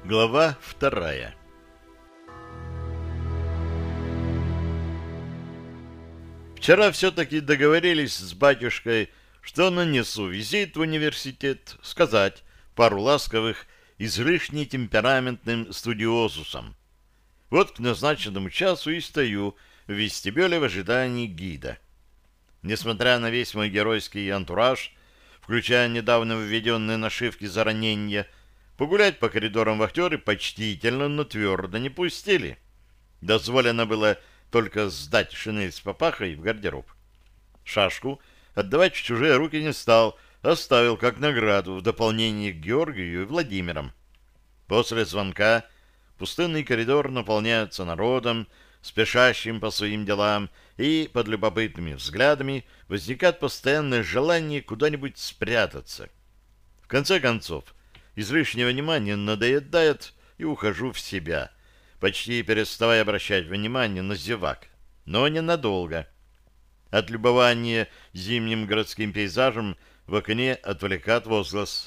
Глава вторая. Вчера все-таки договорились с батюшкой, что нанесу визит в университет, сказать пару ласковых излишне темпераментным студиозусам. Вот к назначенному часу и стою в вестибюле в ожидании гида. Несмотря на весь мой геройский антураж, включая недавно введенные нашивки за ранения, погулять по коридорам вахтеры почтительно, но твердо не пустили. Дозволено было только сдать шинель с папахой в гардероб. Шашку отдавать в чужие руки не стал, оставил как награду в дополнение к Георгию и Владимиром. После звонка пустынный коридор наполняется народом, спешащим по своим делам, и под любопытными взглядами возникает постоянное желание куда-нибудь спрятаться. В конце концов, излишнее внимание надоедает, и ухожу в себя, почти переставая обращать внимание на зевак, но ненадолго. От любования зимним городским пейзажем в окне отвлекает возглас.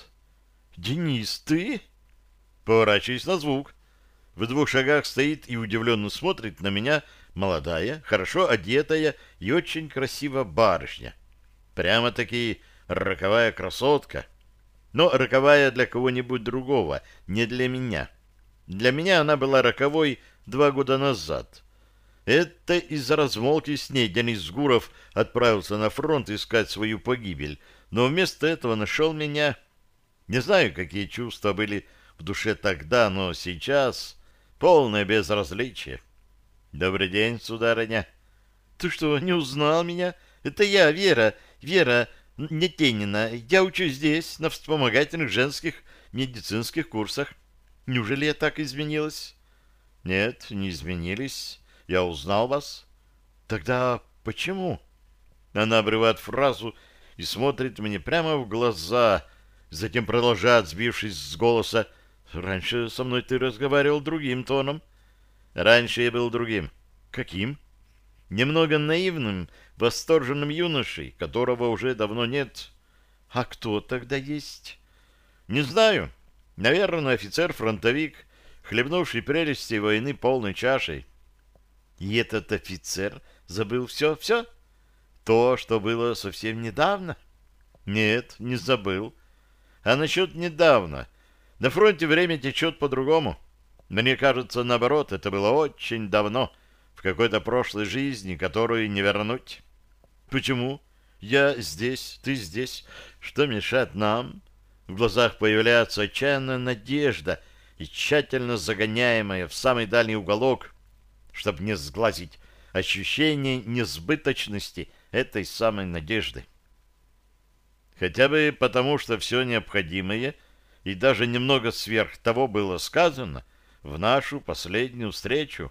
«Денис, ты?» Поворачиваюсь на звук. В 2 шагах стоит и удивленно смотрит на меня молодая, хорошо одетая и очень красивая барышня. Прямо-таки роковая красотка. Но роковая для кого-нибудь другого, не для меня. Для меня она была роковой 2 года назад. Это из-за размолвки с ней Денис Гуров отправился на фронт искать свою погибель, но вместо этого нашел меня. Не знаю, какие чувства были в душе тогда, но сейчас полное безразличие. «Добрый день, сударыня». «Ты что, не узнал меня? Это я, Вера Нетенина. Я учусь здесь, на вспомогательных женских медицинских курсах. Неужели я так изменилась?» «Нет, не изменились. Я узнал вас». «Тогда почему?» Она обрывает фразу и смотрит мне прямо в глаза, затем продолжает, сбившись с голоса. «Раньше со мной ты разговаривал другим тоном». «Раньше я был другим». «Каким?» «Немного наивным, восторженным юношей, которого уже давно нет». «А кто тогда есть?» «Не знаю. Наверное, офицер-фронтовик, хлебнувший прелести войны полной чашей». «И этот офицер забыл все? То, что было совсем недавно?» «Нет, не забыл. А насчет недавно? На фронте время течет по-другому. Мне кажется, наоборот, это было очень давно, в какой-то прошлой жизни, которую не вернуть». «Почему? Я здесь, ты здесь. Что мешает нам?» В глазах появляется отчаянная надежда и тщательно загоняемая в самый дальний уголок, чтобы не сглазить ощущение несбыточности этой самой надежды. Хотя бы потому, что все необходимое и даже немного сверх того было сказано в нашу последнюю встречу.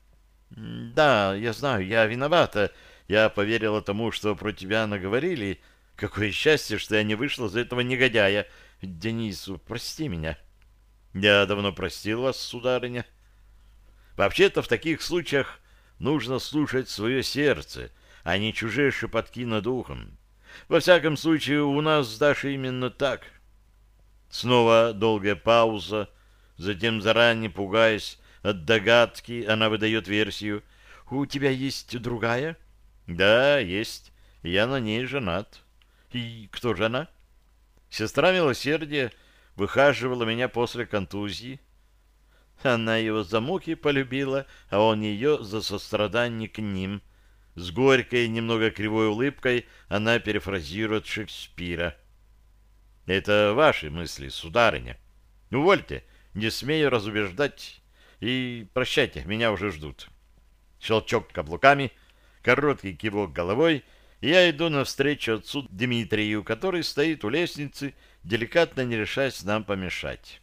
«Да, я знаю, я виновата. Я поверила тому, что про тебя наговорили. Какое счастье, что я не вышла за этого негодяя. Денису, прости меня». «Я давно простил вас, сударыня». Вообще-то в таких случаях нужно слушать свое сердце, а не чужие шепотки над ухом. Во всяком случае, у нас с Дашей именно так. Снова долгая пауза, затем, заранее пугаясь от догадки, она выдает версию. «У тебя есть другая?» «Да, есть. Я на ней женат». «И кто же она?» «Сестра милосердия выхаживала меня после контузии». Она его за муки полюбила, а он ее за сострадание к ним. С горькой, немного кривой улыбкой она перефразирует Шекспира. «Это ваши мысли, сударыня. Увольте, не смею разубеждать. И прощайте, меня уже ждут». Щелчок каблуками, короткий кивок головой, и я иду навстречу отцу Дмитрию, который стоит у лестницы, деликатно не решаясь нам помешать.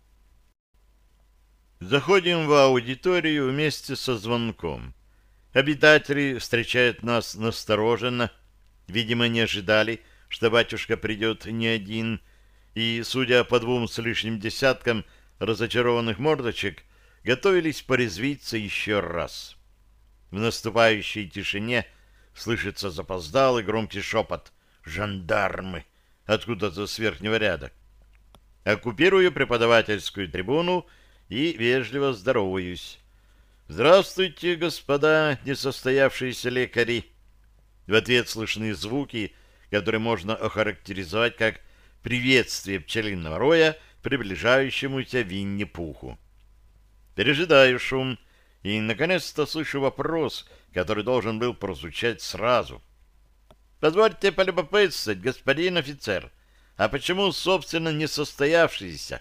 Заходим в аудиторию вместе со звонком. Обитатели встречают нас настороженно. Видимо, не ожидали, что батюшка придет не один, и, судя по 2 с лишним десяткам разочарованных мордочек, готовились порезвиться еще раз. В наступающей тишине слышится запоздалый громкий шепот «Жандармы!» откуда-то с верхнего ряда. Оккупирую преподавательскую трибуну и вежливо здороваюсь. «Здравствуйте, господа несостоявшиеся лекари!» В ответ слышны звуки, которые можно охарактеризовать как приветствие пчелиного роя приближающемуся Винни-Пуху. Пережидаю шум и, наконец-то, слышу вопрос, который должен был прозвучать сразу. «Позвольте полюбопытствовать, господин офицер, а почему, собственно, несостоявшийся?»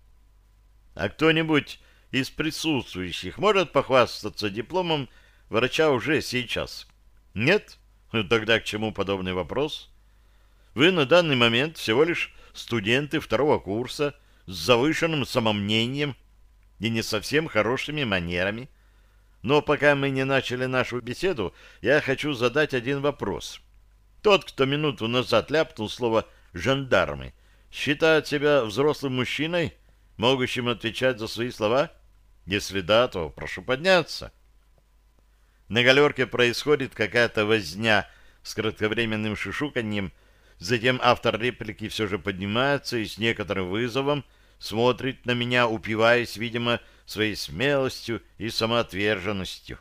А кто-нибудь из присутствующих может похвастаться дипломом врача уже сейчас? Нет? Ну, тогда к чему подобный вопрос? Вы на данный момент всего лишь студенты второго курса с завышенным самомнением и не совсем хорошими манерами. Но пока мы не начали нашу беседу, я хочу задать один вопрос. Тот, кто минуту назад ляпнул слово «жандармы», считает себя взрослым мужчиной, могущим отвечать за свои слова? Если да, то прошу подняться. На галерке происходит какая-то возня с кратковременным шушуканьем, затем автор реплики все же поднимается и с некоторым вызовом смотрит на меня, упиваясь, видимо, своей смелостью и самоотверженностью.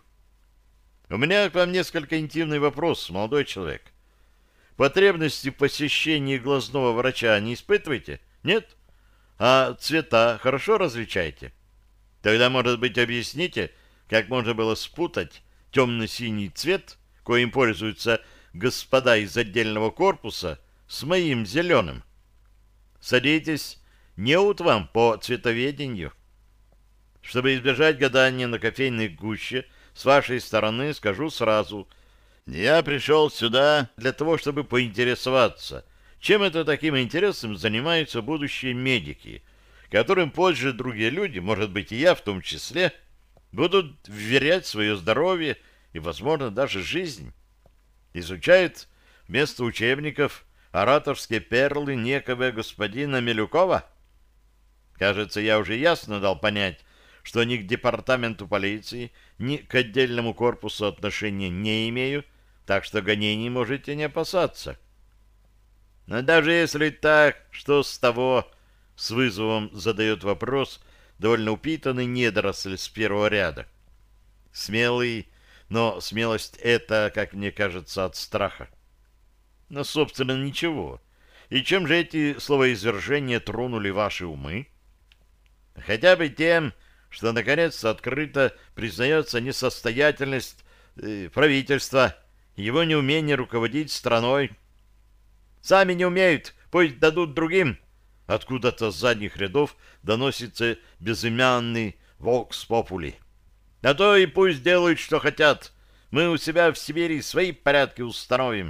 У меня к вам несколько интимный вопрос, молодой человек. Потребности в посещении глазного врача не испытываете? Нет? А цвета хорошо различаете? Тогда, может быть, объясните, как можно было спутать темно-синий цвет, коим пользуются господа из отдельного корпуса, с моим зеленым. Садитесь, неуд вам по цветоведению. Чтобы избежать гадания на кофейной гуще, с вашей стороны скажу сразу, я пришел сюда для того, чтобы поинтересоваться, чем это таким интересом занимаются будущие медики, которым позже другие люди, может быть и я в том числе, будут вверять свое здоровье и, возможно, даже жизнь. Изучают вместо учебников ораторские перлы некого господина Милюкова? Кажется, я уже ясно дал понять, что ни к департаменту полиции, ни к отдельному корпусу отношения не имею, так что гонений можете не опасаться. Но даже если так, что с того, с вызовом задает вопрос довольно упитанный недоросль с первого ряда. Смелый, но смелость эта, как мне кажется, от страха. Но, собственно, ничего. И чем же эти словоизвержения тронули ваши умы? Хотя бы тем, что, наконец-то, открыто признается несостоятельность правительства, его неумение руководить страной. Сами не умеют, пусть дадут другим. Откуда-то с задних рядов доносится безымянный «вокс попули». А то и пусть делают, что хотят. Мы у себя в Сибири свои порядки установим.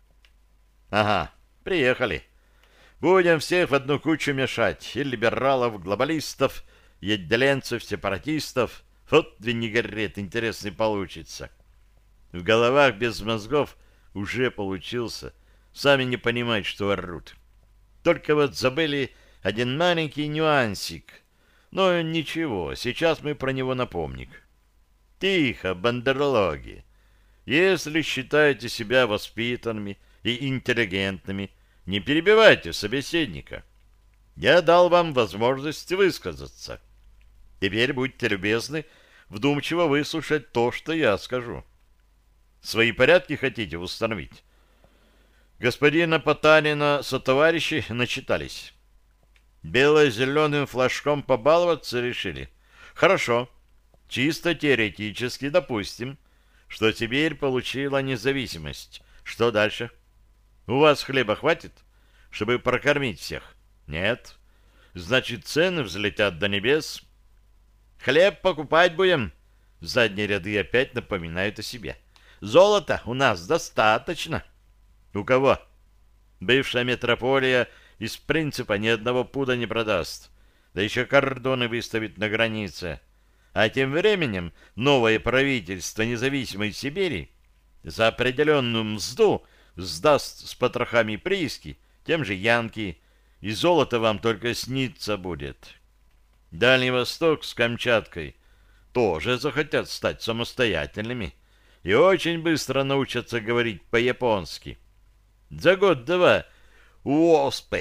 Ага, приехали. Будем всех в одну кучу мешать. И либералов, глобалистов, и отделенцев, сепаратистов. Вот винегрет интересный получится. В головах без мозгов уже получился. Сами не понимают, что орут. Только вот забыли один маленький нюансик. Но ничего, сейчас мы про него напомним. Тихо, бандерлоги. Если считаете себя воспитанными и интеллигентными, не перебивайте собеседника. Я дал вам возможность высказаться. Теперь будьте любезны вдумчиво выслушать то, что я скажу. Свои порядки хотите установить? Господина Потанина сотоварищи начитались. Бело-зеленым флажком побаловаться решили? Хорошо. Чисто теоретически допустим, что Сибирь получила независимость. Что дальше? У вас хлеба хватит, чтобы прокормить всех? Нет. Значит, цены взлетят до небес. Хлеб покупать будем. Задние ряды опять напоминают о себе. Золота у нас достаточно. У кого? Бывшая метрополия из принципа ни одного пуда не продаст. Да еще кордоны выставит на границе. А тем временем новое правительство независимой Сибири за определенную мзду сдаст с потрохами прииски тем же янки, и золото вам только снится будет. Дальний Восток с Камчаткой тоже захотят стать самостоятельными и очень быстро научатся говорить по-японски. За год-два УОСПы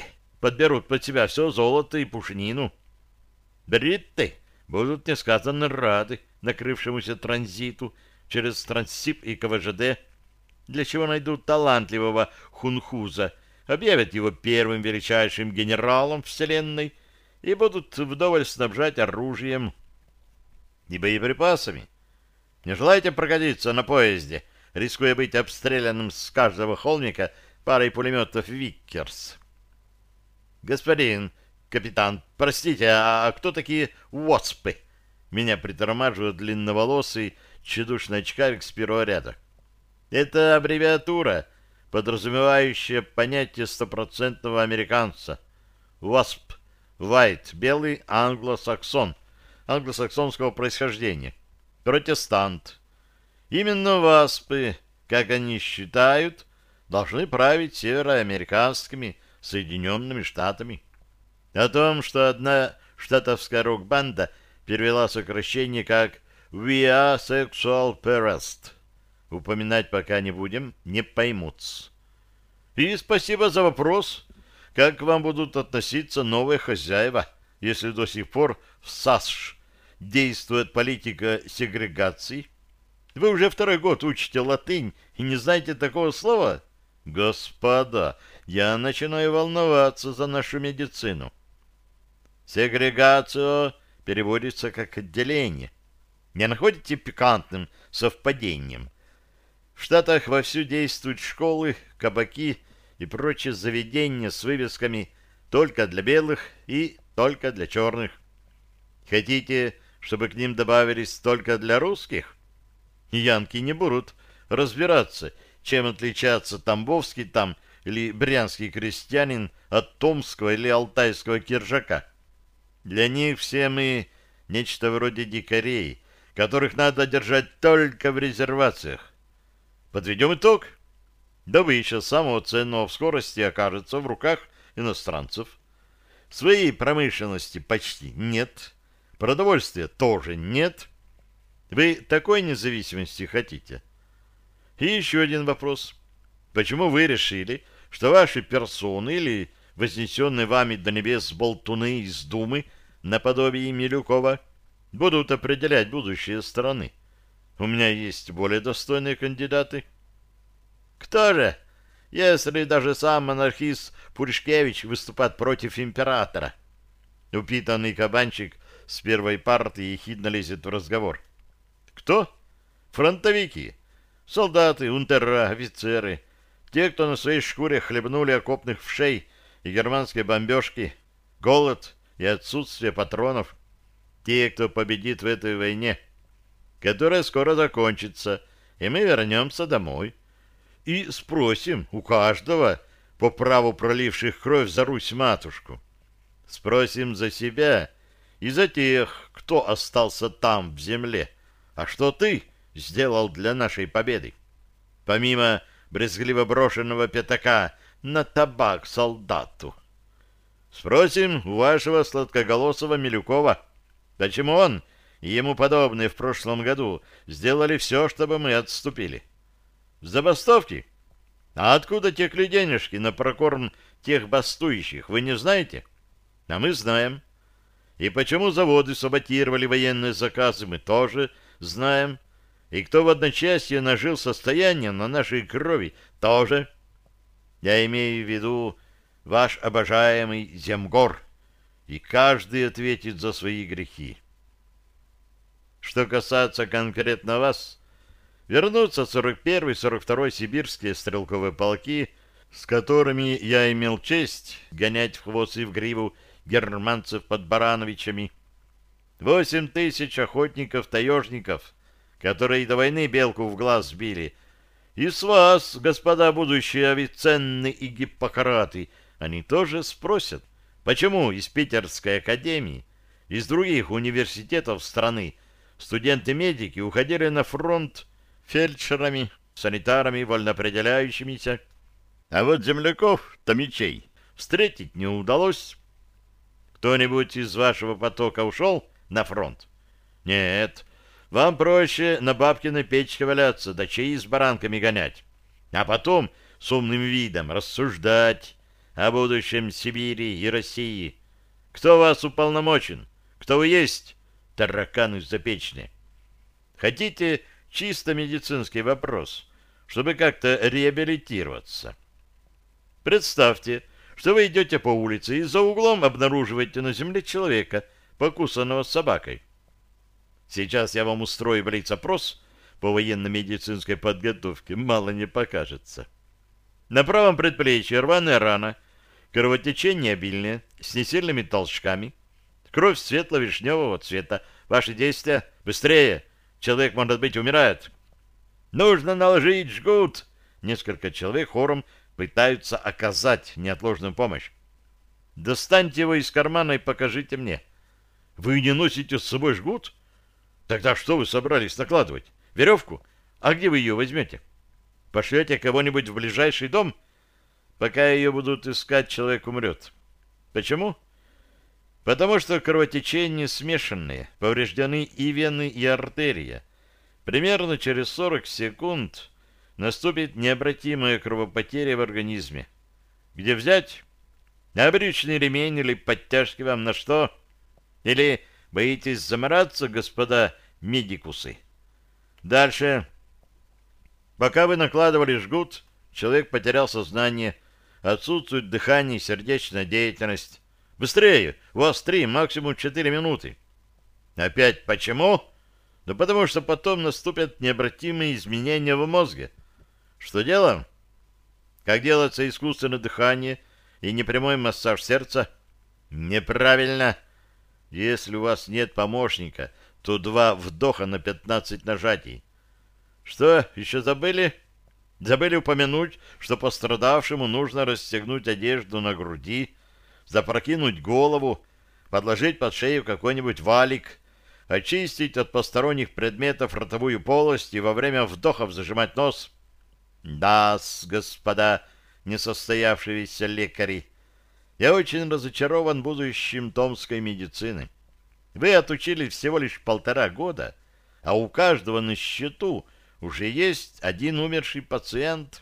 подберут под себя все золото и пушнину. Бритты будут несказанно рады накрывшемуся транзиту через Транссиб и КВЖД, для чего найдут талантливого хунхуза, объявят его первым величайшим генералом Вселенной и будут вдоволь снабжать оружием и боеприпасами. Не желаете прокатиться на поезде, рискуя быть обстрелянным с каждого холмика парой пулеметов «Виккерс»? Господин капитан, простите, а кто такие «Уоспы»? Меня притормаживает длинноволосый, тщедушный очкарик с первого ряда. Это аббревиатура, подразумевающая понятие стопроцентного американца. «Wasp» — «White», белый англосаксон, англосаксонского происхождения. Протестант. Именно васпы, как они считают, должны править североамериканскими Соединенными Штатами. О том, что одна штатовская рок-банда перевела сокращение как «We are sexual harassed», упоминать пока не будем, не поймут. И спасибо за вопрос. Как к вам будут относиться новые хозяева, если до сих пор в САСШ действует политика сегрегации? Вы уже второй год учите латынь и не знаете такого слова? Господа, я начинаю волноваться за нашу медицину. Сегрегация переводится как отделение. Не находите пикантным совпадением? В Штатах вовсю действуют школы, кабаки и прочие заведения с вывесками «только для белых» и «только для черных». Хотите, чтобы к ним добавились «только для русских»? Янки не будут разбираться, чем отличается тамбовский там или брянский крестьянин от томского или алтайского киржака. Для них все мы нечто вроде дикарей, которых надо держать только в резервациях. Подведем итог. Добыча самого ценного в скорости окажется в руках иностранцев. Своей промышленности почти нет. Продовольствия тоже нет. Вы такой независимости хотите? И еще один вопрос. Почему вы решили, что ваши персоны или вознесенные вами до небес болтуны из Думы наподобие Милюкова будут определять будущее страны? У меня есть более достойные кандидаты. Кто же, если даже сам монархист Пуришкевич выступает против императора? Упитанный кабанчик с первой партии ехидно лезет в разговор. Кто? Фронтовики. Солдаты, унтера, офицеры. Те, кто на своей шкуре хлебнули окопных вшей и германской бомбежки, голод и отсутствие патронов. Те, кто победит в этой войне, которая скоро закончится, и мы вернемся домой. И спросим у каждого, по праву проливших кровь за Русь-матушку. Спросим за себя и за тех, кто остался там, в земле. А что ты сделал для нашей победы? Помимо брезгливо брошенного пятака на табак солдату. Спросим у вашего сладкоголосого Милюкова, почему он и ему подобные в прошлом году сделали все, чтобы мы отступили. Забастовки? А откуда текли денежки на прокорм тех бастующих, вы не знаете? А мы знаем. И почему заводы саботировали военные заказы, мы тоже знаем. И кто в одночасье нажил состояние на нашей крови, тоже. Я имею в виду ваш обожаемый Земгор. И каждый ответит за свои грехи. Что касается конкретно вас, вернутся 41-й, 42-й сибирские стрелковые полки, с которыми я имел честь гонять в хвост и в гриву германцев под Барановичами. 8 тысяч охотников-таежников, которые до войны белку в глаз били. И с вас, господа будущие Авиценны и Гиппократы, они тоже спросят, почему из Питерской академии, из других университетов страны студенты-медики уходили на фронт фельдшерами, санитарами, вольноопределяющимися. А вот земляков, томичей, встретить не удалось. Кто-нибудь из вашего потока ушел на фронт? Нет, вам проще на бабкиной печке валяться, да чаи с баранками гонять. А потом с умным видом рассуждать, о будущем Сибири и России. Кто вас уполномочен? Кто вы есть? Тараканы запечные. Хотите чисто медицинский вопрос, чтобы как-то реабилитироваться? Представьте, что вы идете по улице и за углом обнаруживаете на земле человека, покусанного собакой. Сейчас я вам устрою блиц-опрос по военно-медицинской подготовке, мало не покажется. На правом предплечье рваная рана, кровотечение обильное, с несильными толчками, кровь светло-вишневого цвета. Ваши действия? Быстрее! Человек, может быть, умирает. Нужно наложить жгут. Несколько человек хором пытаются оказать неотложную помощь. Достаньте его из кармана и покажите мне. Вы не носите с собой жгут? Тогда что вы собрались накладывать? Веревку? А где вы ее возьмете? Пошлете кого-нибудь в ближайший дом? Пока ее будут искать, человек умрет. Почему? Потому что кровотечения смешанные, повреждены и вены, и артерия. Примерно через 40 секунд наступит необратимая кровопотеря в организме. Где взять? Брючный ремень или подтяжки вам на что? Или боитесь замораться, господа медикусы? Дальше. Пока вы накладывали жгут, человек потерял сознание, отсутствует дыхание и сердечная деятельность. Быстрее! У вас 3, максимум 4 минуты. Опять почему? Да потому что потом наступят необратимые изменения в мозге. Что делаем? Как делается искусственное дыхание и непрямой массаж сердца? Неправильно. Если у вас нет помощника, то 2 вдоха на 15 нажатий. Что, еще забыли? Забыли упомянуть, что пострадавшему нужно расстегнуть одежду на груди, запрокинуть голову, подложить под шею какой-нибудь валик, очистить от посторонних предметов ротовую полость и во время вдохов зажимать нос. Да-с, господа несостоявшиеся лекари, я очень разочарован будущим томской медицины. Вы отучились всего лишь 1,5 года, а у каждого на счету уже есть 1 умерший пациент.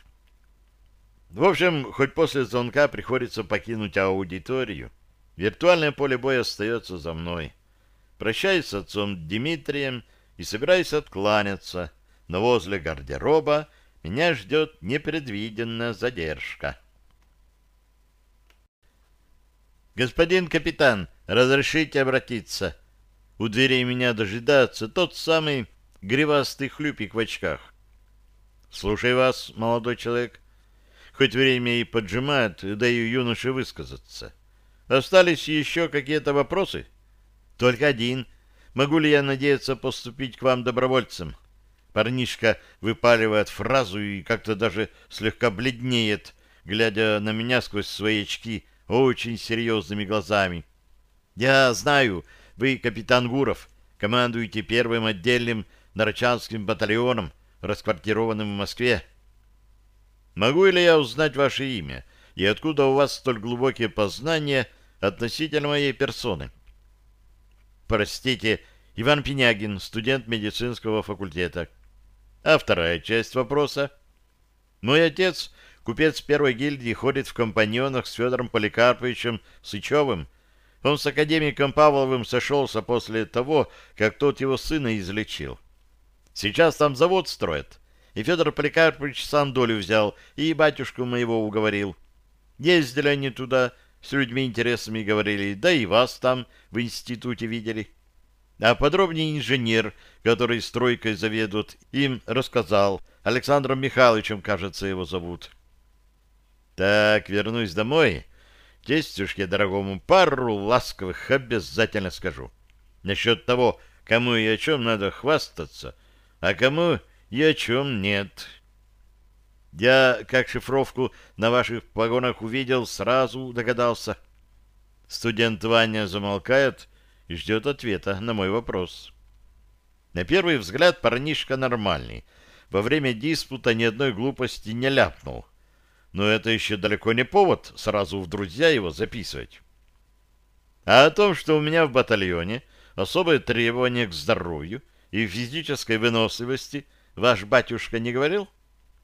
В общем, хоть после звонка приходится покинуть аудиторию, виртуальное поле боя остается за мной. Прощаюсь с отцом Дмитрием и собираюсь откланяться, но возле гардероба меня ждет непредвиденная задержка. «Господин капитан, разрешите обратиться?» У дверей меня дожидается тот самый гривастый хлюпик в очках. «Слушай вас, молодой человек». Хоть время и поджимает, даю юноше высказаться. Остались еще какие-то вопросы? Только один. Могу ли я надеяться поступить к вам добровольцем? Парнишка выпаливает фразу и как-то даже слегка бледнеет, глядя на меня сквозь свои очки очень серьезными глазами. Я знаю, вы капитан Гуров, командуете 1-м отдельным Нарочанским батальоном, расквартированным в Москве. Могу ли я узнать ваше имя и откуда у вас столь глубокие познания относительно моей персоны? Простите, Иван Пинягин, студент медицинского факультета. А вторая часть вопроса? Мой отец, купец 1-й гильдии, ходит в компаньонах с Федором Поликарповичем Сычевым. Он с академиком Павловым сошелся после того, как тот его сына излечил. Сейчас там завод строят. И Федор Поликарпович сам долю взял, и батюшку моего уговорил. Ездили они туда, с людьми интересными говорили, да и вас там в институте видели. А подробнее инженер, который стройкой заведует, им рассказал. Александром Михайловичем, кажется, его зовут. Так, вернусь домой. Тестюшке дорогому пару ласковых обязательно скажу. Насчет того, кому и о чем надо хвастаться, а кому и о чем нет. Я, как шифровку на ваших погонах увидел, сразу догадался. Студент Ваня замолкает и ждет ответа на мой вопрос. На первый взгляд парнишка нормальный. Во время диспута ни одной глупости не ляпнул. Но это еще далеко не повод сразу в друзья его записывать. А о том, что у меня в батальоне особое требование к здоровью и физической выносливости, ваш батюшка не говорил?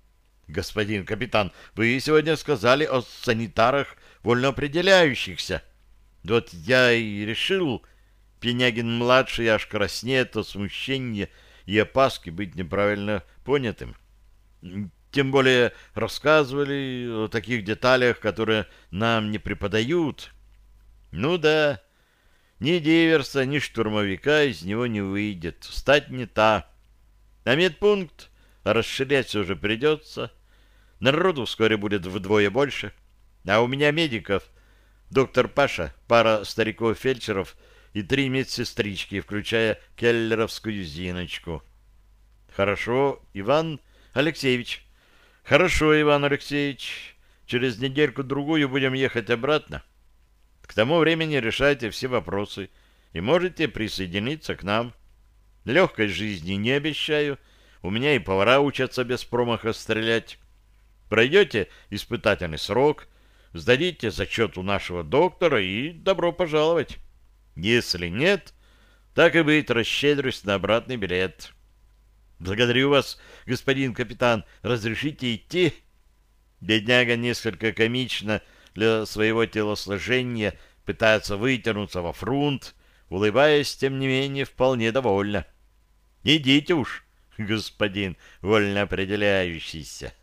господин капитан, вы сегодня сказали о санитарах вольноопределяющихся. Вот я и решил, Пенягин-младший аж краснеет от смущения и опаски быть неправильно понятым. Тем более рассказывали о таких деталях, которые нам не преподают. Ну да, ни диверса, ни штурмовика из него не выйдет. Стать не та. А медпункт расширять все же придется. Народу вскоре будет вдвое больше. А у меня медиков доктор Паша, пара стариков-фельдшеров и 3 медсестрички, включая келлеровскую Зиночку. Хорошо, Иван Алексеевич. Хорошо, Иван Алексеевич. Через недельку-другую будем ехать обратно. К тому времени решайте все вопросы и можете присоединиться к нам. Легкой жизни не обещаю. У меня и повара учатся без промаха стрелять. Пройдете испытательный срок, сдадите зачет у нашего доктора и добро пожаловать. Если нет, так и быть, расщедрюсь на обратный билет. Благодарю вас, господин капитан. Разрешите идти? Бедняга несколько комично для своего телосложения пытается вытянуться во фрунт, улыбаясь, тем не менее, вполне довольно. Идите уж, господин вольноопределяющийся.